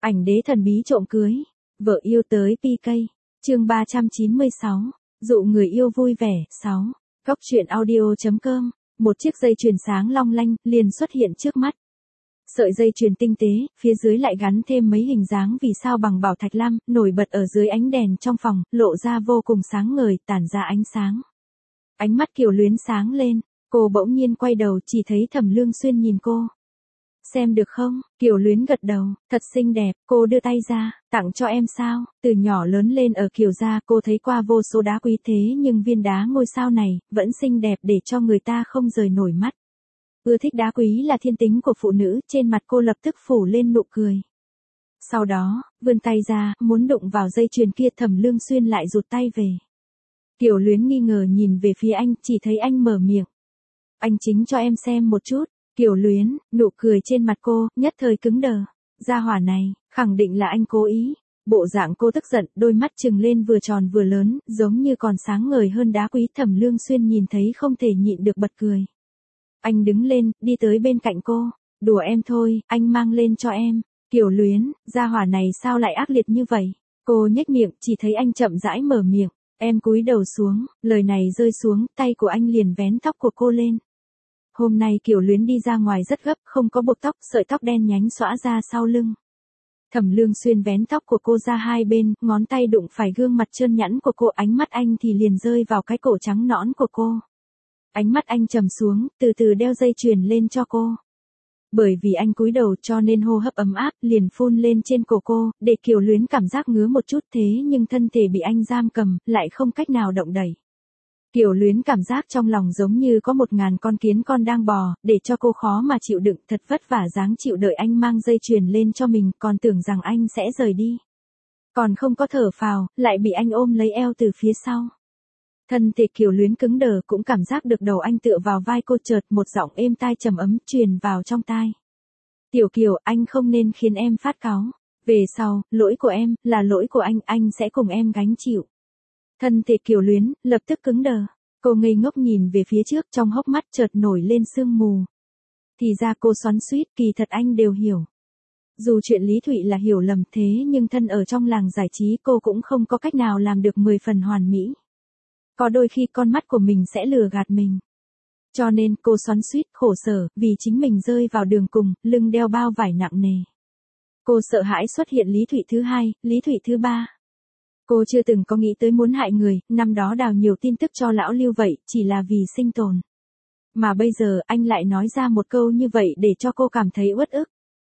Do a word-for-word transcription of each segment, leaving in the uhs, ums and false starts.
Ảnh đế thần bí trộm cưới, vợ yêu tới pê ca. Chương ba trăm chín mươi sáu, dụ người yêu vui vẻ. sáu. Góc truyện audio chấm com. Một chiếc dây chuyền sáng long lanh liền xuất hiện trước mắt. Sợi dây chuyền tinh tế, phía dưới lại gắn thêm mấy hình dáng vì sao bằng bảo thạch lam, nổi bật ở dưới ánh đèn trong phòng, lộ ra vô cùng sáng ngời, tản ra ánh sáng. Ánh mắt Kiều Luyến sáng lên, cô bỗng nhiên quay đầu, chỉ thấy Thẩm Lương Xuyên nhìn cô. Xem được không? Kiều Luyến gật đầu, thật xinh đẹp, cô đưa tay ra, tặng cho em sao? Từ nhỏ lớn lên ở Kiều gia, cô thấy qua vô số đá quý thế nhưng viên đá ngôi sao này, vẫn xinh đẹp để cho người ta không rời nổi mắt. Ưa thích đá quý là thiên tính của phụ nữ, trên mặt cô lập tức phủ lên nụ cười. Sau đó, vươn tay ra, muốn đụng vào dây chuyền kia, Thẩm Lương Xuyên lại rụt tay về. Kiều Luyến nghi ngờ nhìn về phía anh, chỉ thấy anh mở miệng. Anh chính cho em xem một chút. Kiều Luyến, nụ cười trên mặt cô, nhất thời cứng đờ. Gia hỏa này, khẳng định là anh cố ý. Bộ dạng cô tức giận, đôi mắt trừng lên vừa tròn vừa lớn, giống như còn sáng ngời hơn đá quý. Thẩm Lương Xuyên nhìn thấy không thể nhịn được bật cười. Anh đứng lên, đi tới bên cạnh cô. Đùa em thôi, anh mang lên cho em. Kiều Luyến, gia hỏa này sao lại ác liệt như vậy? Cô nhếch miệng, chỉ thấy anh chậm rãi mở miệng. Em cúi đầu xuống, lời này rơi xuống, tay của anh liền vén tóc của cô lên. Hôm nay Kiều Luyến đi ra ngoài rất gấp, không có buộc tóc, sợi tóc đen nhánh xõa ra sau lưng. Thẩm Lương Xuyên vén tóc của cô ra hai bên, ngón tay đụng phải gương mặt trơn nhẵn của cô, ánh mắt anh thì liền rơi vào cái cổ trắng nõn của cô. Ánh mắt anh trầm xuống, từ từ đeo dây chuyền lên cho cô. Bởi vì anh cúi đầu cho nên hô hấp ấm áp liền phun lên trên cổ cô, để Kiều Luyến cảm giác ngứa một chút, thế nhưng thân thể bị anh giam cầm, lại không cách nào động đẩy. Kiều Luyến cảm giác trong lòng giống như có một ngàn con kiến con đang bò, để cho cô khó mà chịu đựng, thật vất vả dáng chịu đợi anh mang dây chuyền lên cho mình, còn tưởng rằng anh sẽ rời đi. Còn không có thở phào, lại bị anh ôm lấy eo từ phía sau. Thân thể Kiều Luyến cứng đờ, cũng cảm giác được đầu anh tựa vào vai cô, chợt một giọng êm tai trầm ấm truyền vào trong tai. Tiểu Kiều, anh không nên khiến em phát cáu. Về sau, lỗi của em, là lỗi của anh, anh sẽ cùng em gánh chịu. Thân thể Kiều Luyến, lập tức cứng đờ. Cô ngây ngốc nhìn về phía trước, trong hốc mắt chợt nổi lên sương mù. Thì ra cô xoắn xuýt, kỳ thật anh đều hiểu. Dù chuyện Lý Thụy là hiểu lầm thế nhưng thân ở trong làng giải trí cô cũng không có cách nào làm được mười phần hoàn mỹ. Có đôi khi con mắt của mình sẽ lừa gạt mình. Cho nên cô xoắn xuýt, khổ sở, vì chính mình rơi vào đường cùng, lưng đeo bao vải nặng nề. Cô sợ hãi xuất hiện Lý Thụy thứ hai, Lý Thụy thứ ba. Cô chưa từng có nghĩ tới muốn hại người, năm đó đào nhiều tin tức cho lão Lưu vậy, chỉ là vì sinh tồn. Mà bây giờ anh lại nói ra một câu như vậy để cho cô cảm thấy uất ức.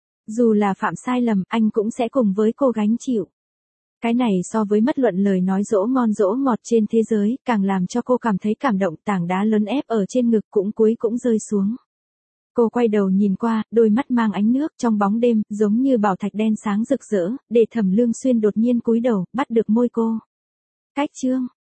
Dù là phạm sai lầm, anh cũng sẽ cùng với cô gánh chịu. Cái này so với mất luận lời nói dỗ ngon dỗ ngọt trên thế giới, càng làm cho cô cảm thấy cảm động, tảng đá lớn ép ở trên ngực cũng cuối cũng rơi xuống. Cô quay đầu nhìn qua, đôi mắt mang ánh nước trong bóng đêm, giống như bảo thạch đen sáng rực rỡ, để Thẩm Lương Xuyên đột nhiên cúi đầu, bắt được môi cô. Cách chương.